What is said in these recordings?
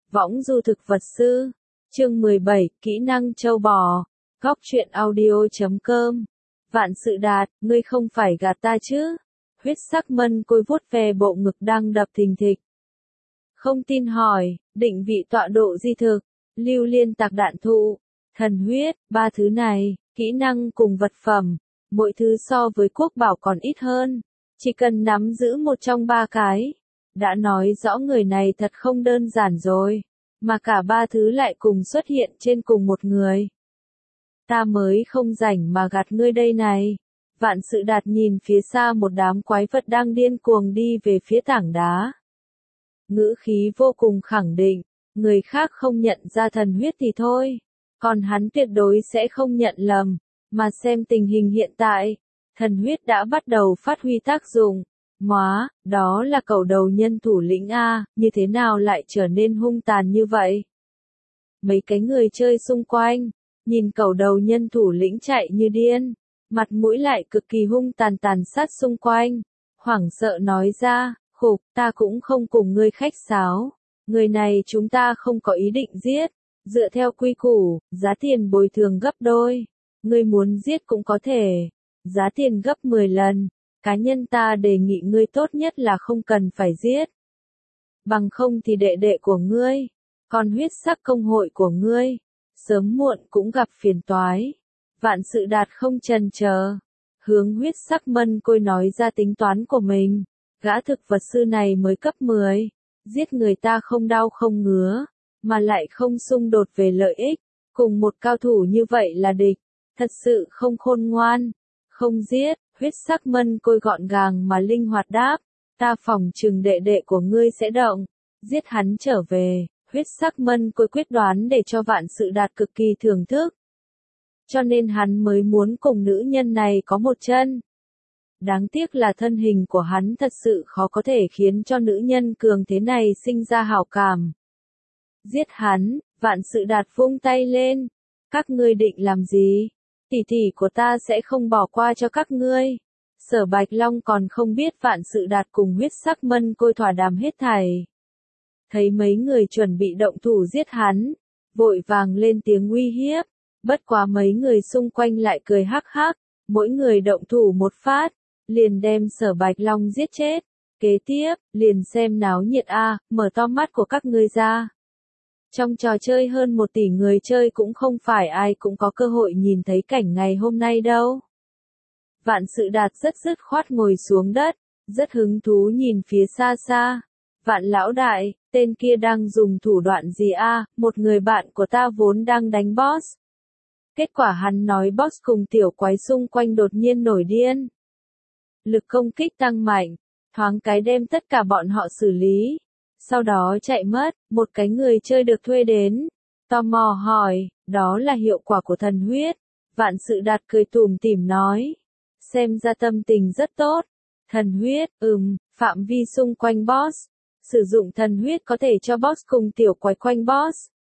Võng du thực vật sư. Chương 17, kỹ năng châu bò. Góc truyện audio.com. Vạn Sự Đạt, ngươi không phải gạt ta chứ? Huyết sắc mân côi vuốt về bộ ngực đang đập thình thịch. Không tin hỏi, định vị tọa độ di thực, lưu liên tạc đạn thụ, thần huyết, ba thứ này, kỹ năng cùng vật phẩm, mỗi thứ so với quốc bảo còn ít hơn. Chỉ cần nắm giữ một trong ba cái. Đã nói rõ người này thật không đơn giản rồi. Mà cả ba thứ lại cùng xuất hiện trên cùng một người. Ta mới không rảnh mà gạt ngươi đây này. Vạn Sự Đạt nhìn phía xa một đám quái vật đang điên cuồng đi về phía tảng đá. Ngữ khí vô cùng khẳng định, người khác không nhận ra thần huyết thì thôi. Còn hắn tuyệt đối sẽ không nhận lầm, mà xem tình hình hiện tại. Thần huyết đã bắt đầu phát huy tác dụng. Móa, đó là cẩu đầu nhân thủ lĩnh A, như thế nào lại trở nên hung tàn như vậy? Mấy cái người chơi xung quanh, nhìn cẩu đầu nhân thủ lĩnh chạy như điên, mặt mũi lại cực kỳ hung tàn tàn sát xung quanh, hoảng sợ nói ra, khục, ta cũng không cùng ngươi khách sáo, người này chúng ta không có ý định giết, dựa theo quy củ, giá tiền bồi thường gấp đôi, ngươi muốn giết cũng có thể, giá tiền gấp 10 lần. Cá nhân ta đề nghị ngươi tốt nhất là không cần phải giết. Bằng không thì đệ đệ của ngươi, còn huyết sắc công hội của ngươi, sớm muộn cũng gặp phiền toái. Vạn Sự Đạt không chần chờ, hướng huyết sắc mân côi nói ra tính toán của mình. Gã thực vật sư này mới cấp 10, giết người ta không đau không ngứa, mà lại không xung đột về lợi ích. Cùng một cao thủ như vậy là địch, thật sự không khôn ngoan, không giết. Huyết sắc mân côi gọn gàng mà linh hoạt đáp, ta phỏng chừng đệ đệ của ngươi sẽ động, giết hắn trở về. Huyết sắc mân côi quyết đoán để cho Vạn Sự Đạt cực kỳ thưởng thức. Cho nên hắn mới muốn cùng nữ nhân này có một chân. Đáng tiếc là thân hình của hắn thật sự khó có thể khiến cho nữ nhân cường thế này sinh ra hảo cảm. Giết hắn, Vạn Sự Đạt vung tay lên, các ngươi định làm gì? Tỷ tỷ của ta sẽ không bỏ qua cho các ngươi. Sở Bạch Long còn không biết Vạn Sự Đạt cùng huyết sắc mân côi thỏa đàm hết thảy. Thấy mấy người chuẩn bị động thủ giết hắn, vội vàng lên tiếng uy hiếp. Bất quá mấy người xung quanh lại cười hắc hắc, mỗi người động thủ một phát, liền đem Sở Bạch Long giết chết. Kế tiếp, liền xem náo nhiệt a, mở to mắt của các ngươi ra. Trong trò chơi hơn 1 tỷ người chơi cũng không phải ai cũng có cơ hội nhìn thấy cảnh ngày hôm nay đâu. Vạn Sự Đạt rất dứt khoát ngồi xuống đất, rất hứng thú nhìn phía xa xa. Vạn lão đại, tên kia đang dùng thủ đoạn gì a? Một người bạn của ta vốn đang đánh boss. Kết quả hắn nói boss cùng tiểu quái xung quanh đột nhiên nổi điên. Lực công kích tăng mạnh, thoáng cái đem tất cả bọn họ xử lý. Sau đó chạy mất, một cái người chơi được thuê đến. Tò mò hỏi, đó là hiệu quả của thần huyết. Vạn Sự Đạt cười tủm tỉm nói. Xem ra tâm tình rất tốt. Thần huyết, phạm vi xung quanh boss. Sử dụng thần huyết có thể cho boss cùng tiểu quái quanh boss.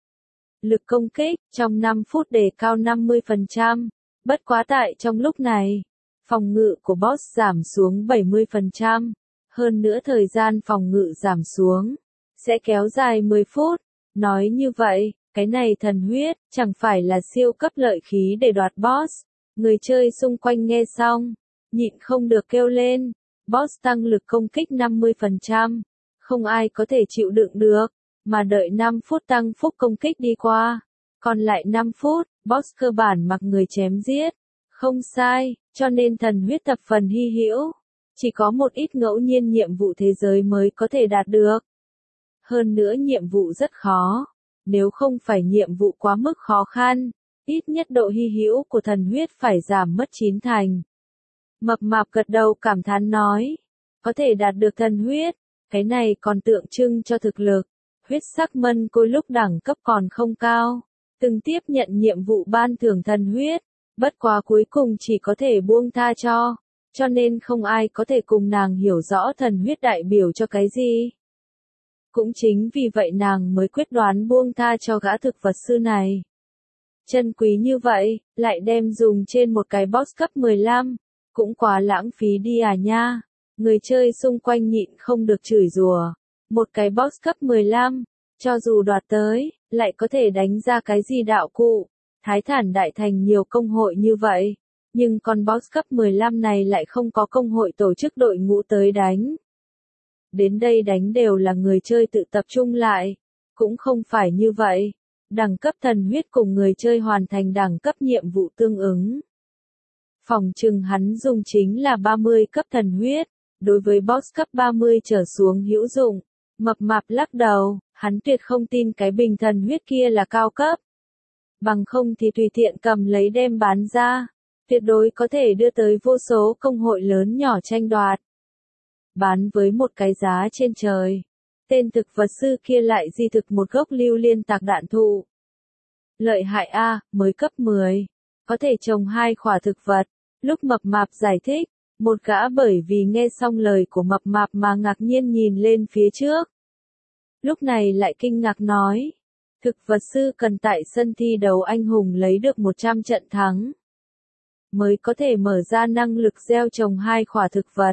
Lực công kích, trong 5 phút đề cao 50%. Bất quá tại trong lúc này, phòng ngự của boss giảm xuống 70%. Hơn nữa thời gian phòng ngự giảm xuống, sẽ kéo dài 10 phút. Nói như vậy, cái này thần huyết, chẳng phải là siêu cấp lợi khí để đoạt boss. Người chơi xung quanh nghe xong, nhịn không được kêu lên, boss tăng lực công kích 50%. Không ai có thể chịu đựng được, mà đợi 5 phút tăng phúc công kích đi qua. Còn lại 5 phút, boss cơ bản mặc người chém giết. Không sai, cho nên thần huyết thập phần hy hữu. Chỉ có một ít ngẫu nhiên nhiệm vụ thế giới mới có thể đạt được. Hơn nữa nhiệm vụ rất khó. Nếu không phải nhiệm vụ quá mức khó khăn, ít nhất độ hy hữu của thần huyết phải giảm mất 9 thành. Mập mạp gật đầu cảm thán nói. Có thể đạt được thần huyết, cái này còn tượng trưng cho thực lực. Huyết sắc mân côi lúc đẳng cấp còn không cao. Từng tiếp nhận nhiệm vụ ban thưởng thần huyết. Bất quá cuối cùng chỉ có thể buông tha cho nên không ai có thể cùng nàng hiểu rõ thần huyết đại biểu cho cái gì. Cũng chính vì vậy nàng mới quyết đoán buông tha cho gã thực vật sư này. Chân quý như vậy, lại đem dùng trên một cái boss cấp 15, cũng quá lãng phí đi à nha. Người chơi xung quanh nhịn không được chửi rủa. Một cái boss cấp 15, Cho dù đoạt tới, lại có thể đánh ra cái gì đạo cụ. Thái Thản Đại Thành nhiều công hội như vậy, nhưng con boss cấp 15 này lại không có công hội tổ chức đội ngũ tới đánh. Đến đây đánh đều là người chơi tự tập trung lại, cũng không phải như vậy. Đẳng cấp thần huyết cùng người chơi hoàn thành đẳng cấp nhiệm vụ tương ứng. Phòng trừng hắn dùng chính là 30 cấp thần huyết, đối với boss cấp 30 trở xuống hữu dụng. Mập mạp lắc đầu, hắn tuyệt không tin cái bình thần huyết kia là cao cấp. Bằng không thì tùy tiện cầm lấy đem bán ra, tuyệt đối có thể đưa tới vô số công hội lớn nhỏ tranh đoạt. Bán với một cái giá trên trời. Tên thực vật sư kia lại di thực một gốc lưu liên tạc đạn thụ. Lợi hại a, mới cấp 10. Có thể trồng 2 khỏa thực vật. Lúc mập mạp giải thích, một gã bởi vì nghe xong lời của mập mạp mà ngạc nhiên nhìn lên phía trước. Lúc này lại kinh ngạc nói. Thực vật sư cần tại sân thi đấu anh hùng lấy được 100 trận thắng. Mới có thể mở ra năng lực gieo trồng 2 khỏa thực vật.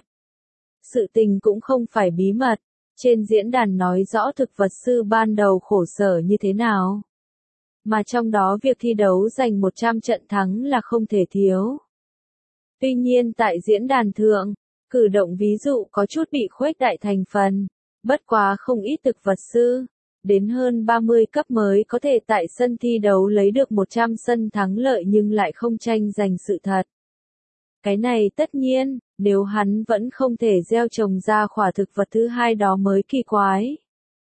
Sự tình cũng không phải bí mật. Trên diễn đàn nói rõ thực vật sư ban đầu khổ sở như thế nào. Mà trong đó việc thi đấu giành 100 trận thắng là không thể thiếu. Tuy nhiên tại diễn đàn thượng, cử động ví dụ có chút bị khuếch đại thành phần. Bất quá không ít thực vật sư, đến hơn 30 cấp mới có thể tại sân thi đấu lấy được 100 sân thắng lợi nhưng lại không tranh giành sự thật. Cái này tất nhiên, nếu hắn vẫn không thể gieo trồng ra khỏa thực vật thứ hai đó mới kỳ quái.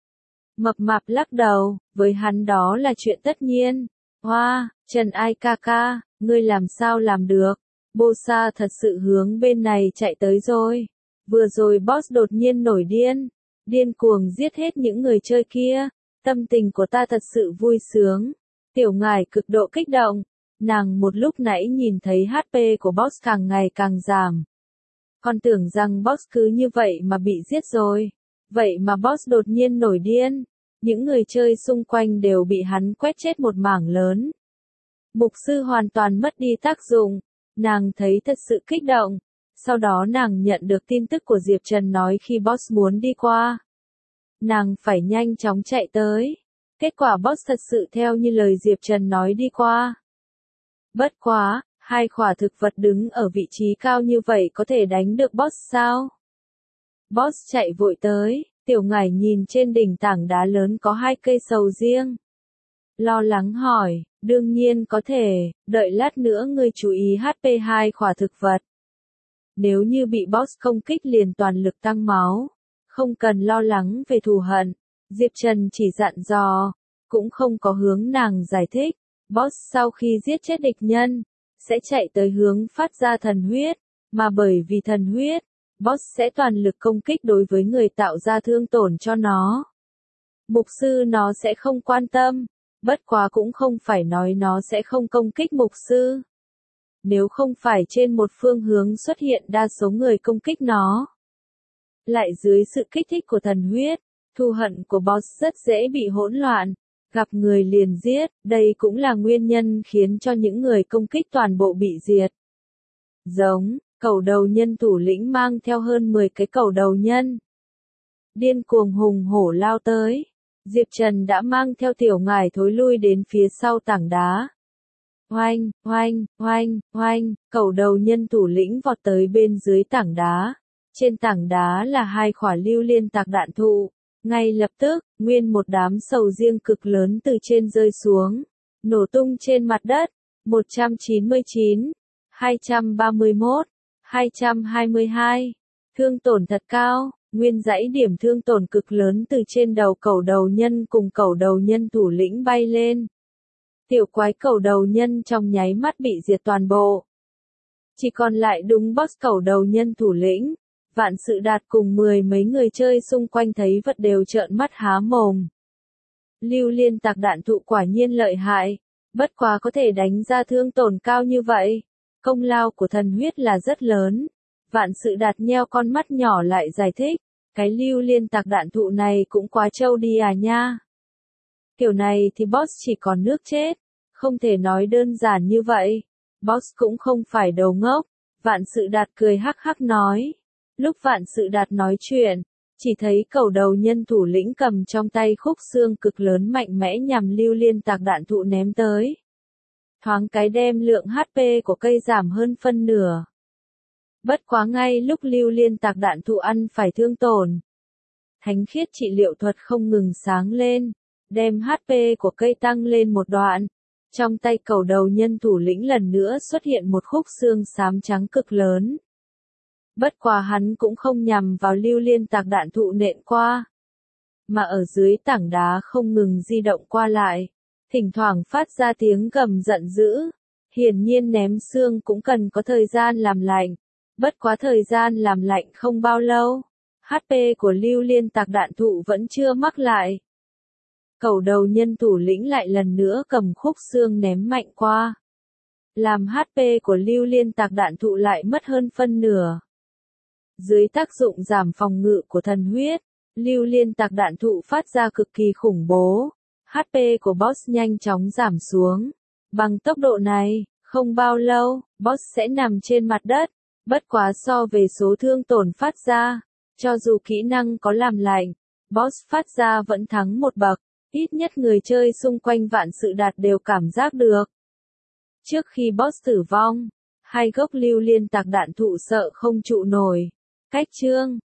Mập mạp lắc đầu, với hắn đó là chuyện tất nhiên. Hoa, Trần Ai ca ca, ngươi làm sao làm được? Bosa thật sự hướng bên này chạy tới rồi. Vừa rồi boss đột nhiên nổi điên. Điên cuồng giết hết những người chơi kia. Tâm tình của ta thật sự vui sướng. Tiểu ngải cực độ kích động. Nàng một lúc nãy nhìn thấy HP của boss càng ngày càng giảm. Còn tưởng rằng boss cứ như vậy mà bị giết rồi. Vậy mà boss đột nhiên nổi điên. Những người chơi xung quanh đều bị hắn quét chết một mảng lớn. Mục sư hoàn toàn mất đi tác dụng. Nàng thấy thật sự kích động. Sau đó nàng nhận được tin tức của Diệp Trần nói khi boss muốn đi qua. Nàng phải nhanh chóng chạy tới. Kết quả boss thật sự theo như lời Diệp Trần nói đi qua. Bất quá, 2 khỏa thực vật đứng ở vị trí cao như vậy có thể đánh được boss sao? Boss chạy vội tới, tiểu ngải nhìn trên đỉnh tảng đá lớn có 2 cây sầu riêng. Lo lắng hỏi, đương nhiên có thể, đợi lát nữa ngươi chú ý HP 2 khỏa thực vật. Nếu như bị boss công kích liền toàn lực tăng máu, không cần lo lắng về thù hận. Diệp Trần chỉ dặn dò, cũng không có hướng nàng giải thích. Boss sau khi giết chết địch nhân, sẽ chạy tới hướng phát ra thần huyết, mà bởi vì thần huyết, boss sẽ toàn lực công kích đối với người tạo ra thương tổn cho nó. Mục sư nó sẽ không quan tâm, bất quá cũng không phải nói nó sẽ không công kích mục sư. Nếu không phải trên một phương hướng xuất hiện đa số người công kích nó. Lại dưới sự kích thích của thần huyết, thù hận của boss rất dễ bị hỗn loạn. Gặp người liền giết, đây cũng là nguyên nhân khiến cho những người công kích toàn bộ bị diệt. Giống, cẩu đầu nhân thủ lĩnh mang theo hơn 10 cái cẩu đầu nhân. Điên cuồng hùng hổ lao tới. Diệp Trần đã mang theo tiểu ngải thối lui đến phía sau tảng đá. Oanh, oanh, oanh, oanh, cẩu đầu nhân thủ lĩnh vọt tới bên dưới tảng đá. Trên tảng đá là 2 khỏa lưu liên tạc đạn thụ. Ngay lập tức, nguyên một đám sầu riêng cực lớn từ trên rơi xuống, nổ tung trên mặt đất. 199, 231, 222. Thương tổn thật cao, nguyên dãy điểm thương tổn cực lớn từ trên đầu cẩu đầu nhân cùng cẩu đầu nhân thủ lĩnh bay lên. Tiểu quái cẩu đầu nhân trong nháy mắt bị diệt toàn bộ. Chỉ còn lại đúng boss cẩu đầu nhân thủ lĩnh. Vạn Sự Đạt cùng 10 mấy người chơi xung quanh thấy vật đều trợn mắt há mồm. Lưu liên tạc đạn thụ quả nhiên lợi hại, bất quá có thể đánh ra thương tổn cao như vậy. Công lao của thần huyết là rất lớn. Vạn Sự Đạt nheo con mắt nhỏ lại giải thích, cái lưu liên tạc đạn thụ này cũng quá trâu đi à nha. Kiểu này thì boss chỉ còn nước chết, không thể nói đơn giản như vậy. Boss cũng không phải đầu ngốc. Vạn Sự Đạt cười hắc hắc nói. Lúc Vạn Sự Đạt nói chuyện, Chỉ thấy cầu đầu nhân thủ lĩnh cầm trong tay khúc xương cực lớn mạnh mẽ nhằm Lưu Liên Tạc đạn thụ ném tới. Thoáng cái đem lượng HP của cây giảm hơn phân nửa. Bất quá ngay lúc Lưu Liên Tạc đạn thụ ăn phải thương tổn. Thánh khiết trị liệu thuật không ngừng sáng lên, đem HP của cây tăng lên một đoạn. Trong tay cầu đầu nhân thủ lĩnh lần nữa xuất hiện một khúc xương xám trắng cực lớn. Bất quá hắn cũng không nhằm vào Lưu Liên Tạc đạn thụ nện qua, mà ở dưới tảng đá không ngừng di động qua lại, thỉnh thoảng phát ra tiếng gầm giận dữ. Hiển nhiên ném xương cũng cần có thời gian làm lạnh, bất quá thời gian làm lạnh không bao lâu, HP của Lưu Liên Tạc đạn thụ vẫn chưa mắc lại. Cầu đầu nhân thủ lĩnh lại lần nữa cầm khúc xương ném mạnh qua, làm HP của Lưu Liên Tạc đạn thụ lại mất hơn phân nửa. Dưới tác dụng giảm phòng ngự của thần huyết, Lưu Liên Tạc đạn thụ phát ra cực kỳ khủng bố. HP của boss nhanh chóng giảm xuống. Bằng tốc độ này, không bao lâu, boss sẽ nằm trên mặt đất. Bất quá so về số thương tổn phát ra, cho dù kỹ năng có làm lạnh, boss phát ra vẫn thắng một bậc. Ít nhất người chơi xung quanh Vạn Sự Đạt đều cảm giác được. Trước khi boss tử vong, hai gốc Lưu Liên Tạc đạn thụ sợ không trụ nổi. Cách chương